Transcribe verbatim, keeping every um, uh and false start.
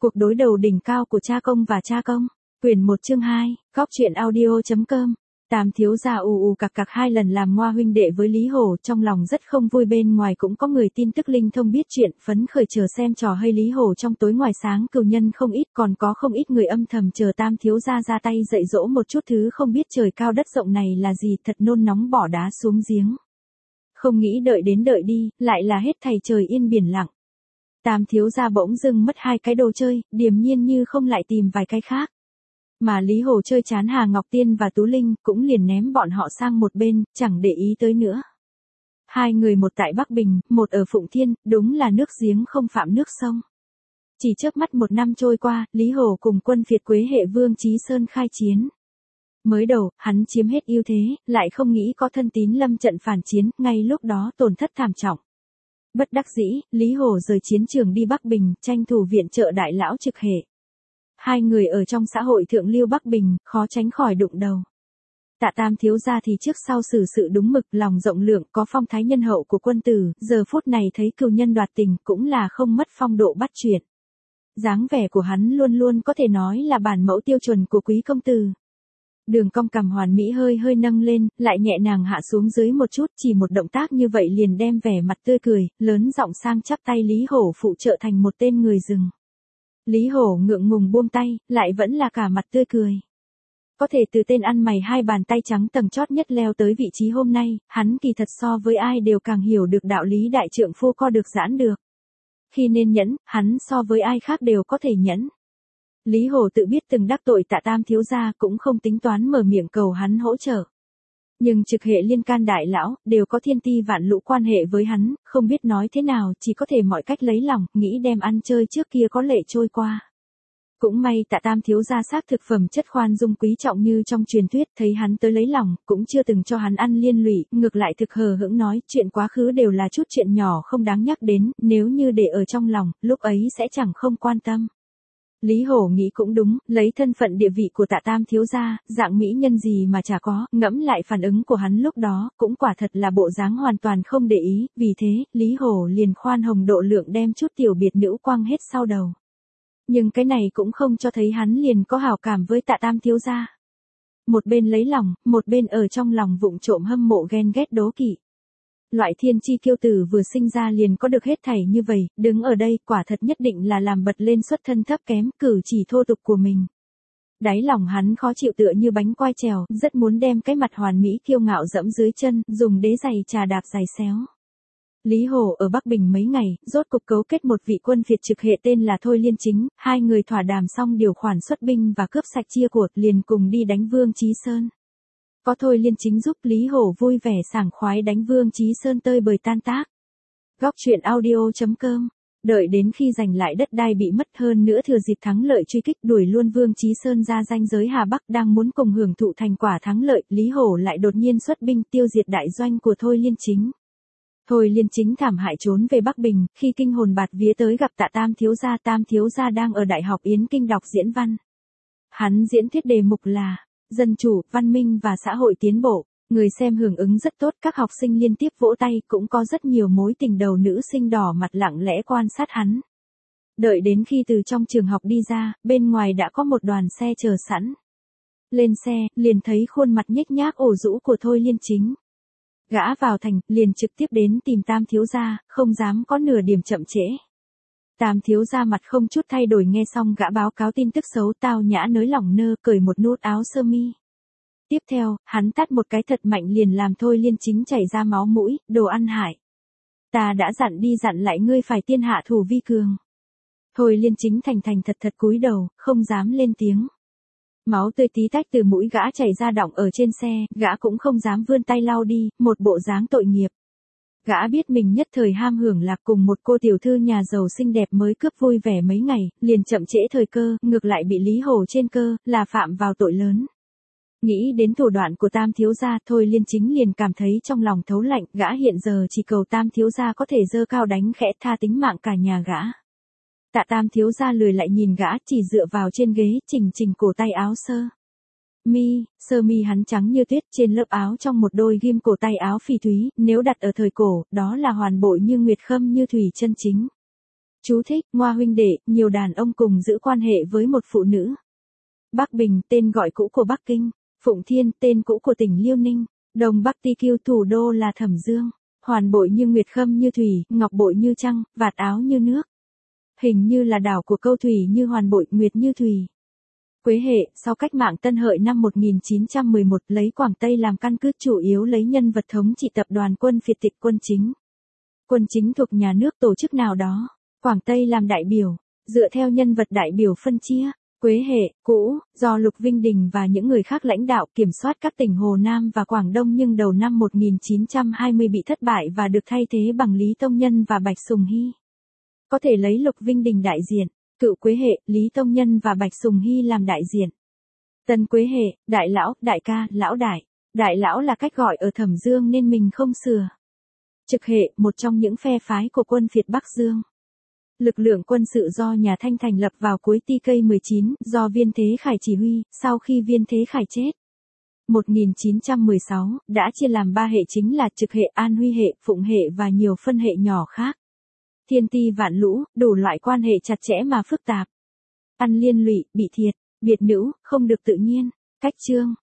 Cuộc đối đầu đỉnh cao của cha công và cha công. Quyển một chương hai, góc truyện audio.com. Tam thiếu gia ù ù cặc cặc hai lần làm ngoa huynh đệ với Lý Hổ, trong lòng rất không vui. Bên ngoài cũng có người tin tức linh thông biết chuyện, phấn khởi chờ xem trò hay Lý Hổ trong tối ngoài sáng, cừu nhân không ít, còn có không ít người âm thầm chờ tam thiếu gia ra tay dạy dỗ một chút thứ không biết trời cao đất rộng này là gì, thật nôn nóng bỏ đá xuống giếng. Không nghĩ đợi đến đợi đi, lại là hết thầy trời yên biển lặng. Tam thiếu gia bỗng dưng mất hai cái đồ chơi, điềm nhiên như không lại tìm vài cái khác. Mà Lý Hổ chơi chán Hà Ngọc Tiên và Tú Linh, cũng liền ném bọn họ sang một bên, chẳng để ý tới nữa. Hai người một tại Bắc Bình, một ở Phụng Thiên, đúng là nước giếng không phạm nước sông. Chỉ chớp mắt một năm trôi qua, Lý Hổ cùng quân phiệt Quế Hệ Vương Chí Sơn khai chiến. Mới đầu, hắn chiếm hết ưu thế, lại không nghĩ có thân tín lâm trận phản chiến, ngay lúc đó tổn thất thảm trọng. Bất đắc dĩ, Lý Hổ rời chiến trường đi Bắc Bình, tranh thủ viện trợ đại lão Trực Hệ. Hai người ở trong xã hội thượng lưu Bắc Bình, khó tránh khỏi đụng đầu. Tạ tam thiếu gia thì trước sau xử sự đúng mực, lòng rộng lượng, có phong thái nhân hậu của quân tử, giờ phút này thấy cừu nhân đoạt tình, cũng là không mất phong độ bắt chuyện. Dáng vẻ của hắn luôn luôn có thể nói là bản mẫu tiêu chuẩn của quý công tử. Đường cong cằm hoàn mỹ hơi hơi nâng lên, lại nhẹ nhàng hạ xuống dưới một chút, chỉ một động tác như vậy liền đem vẻ mặt tươi cười, lớn giọng sang chắp tay Lý Hổ phụ trợ thành một tên người rừng. Lý Hổ ngượng ngùng buông tay, lại vẫn là cả mặt tươi cười. Có thể từ tên ăn mày hai bàn tay trắng tầng chót nhất leo tới vị trí hôm nay, hắn kỳ thật so với ai đều càng hiểu được đạo lý đại trượng phu co được giãn được. Khi nên nhẫn, hắn so với ai khác đều có thể nhẫn. Lý Hổ tự biết từng đắc tội Tạ tam thiếu gia, cũng không tính toán mở miệng cầu hắn hỗ trợ. Nhưng Trực Hệ liên can đại lão, đều có thiên ti vạn lũ quan hệ với hắn, không biết nói thế nào, chỉ có thể mọi cách lấy lòng, nghĩ đem ăn chơi trước kia có lệ trôi qua. Cũng may Tạ tam thiếu gia xác thực phẩm chất khoan dung quý trọng như trong truyền thuyết, thấy hắn tới lấy lòng, cũng chưa từng cho hắn ăn liên lụy, ngược lại thực hờ hững nói, chuyện quá khứ đều là chút chuyện nhỏ không đáng nhắc đến, nếu như để ở trong lòng, lúc ấy sẽ chẳng không quan tâm. Lý Hổ nghĩ cũng đúng, lấy thân phận địa vị của Tạ tam thiếu gia, dạng mỹ nhân gì mà chả có, ngẫm lại phản ứng của hắn lúc đó, cũng quả thật là bộ dáng hoàn toàn không để ý, vì thế, Lý Hổ liền khoan hồng độ lượng đem chút tiểu biệt nữ quăng hết sau đầu. Nhưng cái này cũng không cho thấy hắn liền có hảo cảm với Tạ tam thiếu gia. Một bên lấy lòng, một bên ở trong lòng vụng trộm hâm mộ ghen ghét đố kỵ. Loại thiên chi kiêu tử vừa sinh ra liền có được hết thảy như vậy, đứng ở đây quả thật nhất định là làm bật lên xuất thân thấp kém, cử chỉ thô tục của mình. Đáy lòng hắn khó chịu tựa như bánh quai trèo, rất muốn đem cái mặt hoàn mỹ kiêu ngạo dẫm dưới chân, dùng đế giày trà đạp giày xéo. Lý Hổ ở Bắc Bình mấy ngày, rốt cục cấu kết một vị quân phiệt Trực Hệ tên là Thôi Liên Chính, hai người thỏa đàm xong điều khoản xuất binh và cướp sạch chia của, liền cùng đi đánh Vương Chí Sơn. Có Thôi Liên Chính giúp, Lý Hổ vui vẻ sảng khoái đánh Vương Chí Sơn tơi bời tan tác. Góc truyện audio.com. Đợi đến khi giành lại đất đai bị mất, hơn nữa thừa dịp thắng lợi truy kích đuổi luôn Vương Chí Sơn ra ranh giới Hà Bắc, đang muốn cùng hưởng thụ thành quả thắng lợi, Lý Hổ lại đột nhiên xuất binh tiêu diệt đại doanh của Thôi Liên Chính. Thôi Liên Chính thảm hại trốn về Bắc Bình, khi kinh hồn bạt vía tới gặp Tạ tam thiếu gia, tam thiếu gia đang ở Đại học Yến Kinh đọc diễn văn. Hắn diễn thuyết đề mục là dân chủ, văn minh và xã hội tiến bộ. Người xem hưởng ứng rất tốt, các học sinh liên tiếp vỗ tay, cũng có rất nhiều mối tình đầu nữ sinh đỏ mặt lặng lẽ quan sát hắn. Đợi đến khi từ trong trường học đi ra, bên ngoài đã có một đoàn xe chờ sẵn. Lên xe, liền thấy khuôn mặt nhếch nhác ổ rũ của Thôi Liên Chính. Gã vào thành, liền trực tiếp đến tìm tam thiếu gia, không dám có nửa điểm chậm trễ. Tam thiếu gia mặt không chút thay đổi nghe xong gã báo cáo tin tức xấu, tao nhã nới lỏng nơ, cởi một nút áo sơ mi. Tiếp theo, hắn tát một cái thật mạnh liền làm Thôi Liên Chính chảy ra máu mũi, đồ ăn hại. Ta đã dặn đi dặn lại ngươi phải tiên hạ thủ vi cường. Thôi Liên Chính thành thành thật thật cúi đầu, không dám lên tiếng. Máu tươi tí tách từ mũi gã chảy ra đọng ở trên xe, gã cũng không dám vươn tay lau đi, một bộ dáng tội nghiệp. Gã biết mình nhất thời ham hưởng lạc cùng một cô tiểu thư nhà giàu xinh đẹp mới cướp vui vẻ mấy ngày, liền chậm trễ thời cơ, ngược lại bị Lý Hổ trên cơ, là phạm vào tội lớn. Nghĩ đến thủ đoạn của tam thiếu gia, Thôi Liên Chính liền cảm thấy trong lòng thấu lạnh, gã hiện giờ chỉ cầu tam thiếu gia có thể giơ cao đánh khẽ tha tính mạng cả nhà gã. Tạ tam thiếu gia lười lại nhìn gã, chỉ dựa vào trên ghế, chỉnh chỉnh cổ tay áo sơ mi, sơ mi hắn trắng như tuyết, trên lớp áo trong một đôi ghim cổ tay áo phỉ thúy, nếu đặt ở thời cổ, đó là hoàn bội như nguyệt khâm như thủy chân chính. Chú thích, Ngoa huynh đệ, nhiều đàn ông cùng giữ quan hệ với một phụ nữ. Bắc Bình, tên gọi cũ của Bắc Kinh. Phụng Thiên, tên cũ của tỉnh Liêu Ninh. Đông Bắc Ti Kiêu, thủ đô là Thẩm Dương. Hoàn bội như nguyệt, khâm như thủy, ngọc bội như trăng, vạt áo như nước. Hình như là đảo của câu thủy như hoàn bội, nguyệt như thủy. Quế hệ, sau cách mạng Tân Hợi năm một nghìn chín trăm mười một lấy Quảng Tây làm căn cứ, chủ yếu lấy nhân vật thống trị tập đoàn quân phiệt tịch quân chính. Quân chính thuộc nhà nước tổ chức nào đó. Quảng Tây làm đại biểu, dựa theo nhân vật đại biểu phân chia. Quế hệ, cũ, do Lục Vinh Đình và những người khác lãnh đạo kiểm soát các tỉnh Hồ Nam và Quảng Đông, nhưng đầu năm một nghìn chín trăm hai mươi bị thất bại và được thay thế bằng Lý Tông Nhân và Bạch Sùng Hy. Có thể lấy Lục Vinh Đình đại diện, cựu Quế hệ, Lý Tông Nhân và Bạch Sùng Hy làm đại diện. Tân Quế hệ, đại lão, đại ca, lão đại. Đại lão là cách gọi ở Thẩm Dương nên mình không sửa. Trực hệ, một trong những phe phái của quân phiệt Bắc Dương. Lực lượng quân sự do nhà Thanh thành lập vào cuối T K mười chín, do Viên Thế Khải chỉ huy, sau khi Viên Thế Khải chết. một nghìn chín trăm mười sáu, đã chia làm ba hệ chính là trực hệ, An Huy hệ, Phụng hệ và nhiều phân hệ nhỏ khác. Thiên ti vạn lũ, đủ loại quan hệ chặt chẽ mà phức tạp. Ăn liên lụy, bị thiệt, biệt nữ, không được tự nhiên. Cách chương,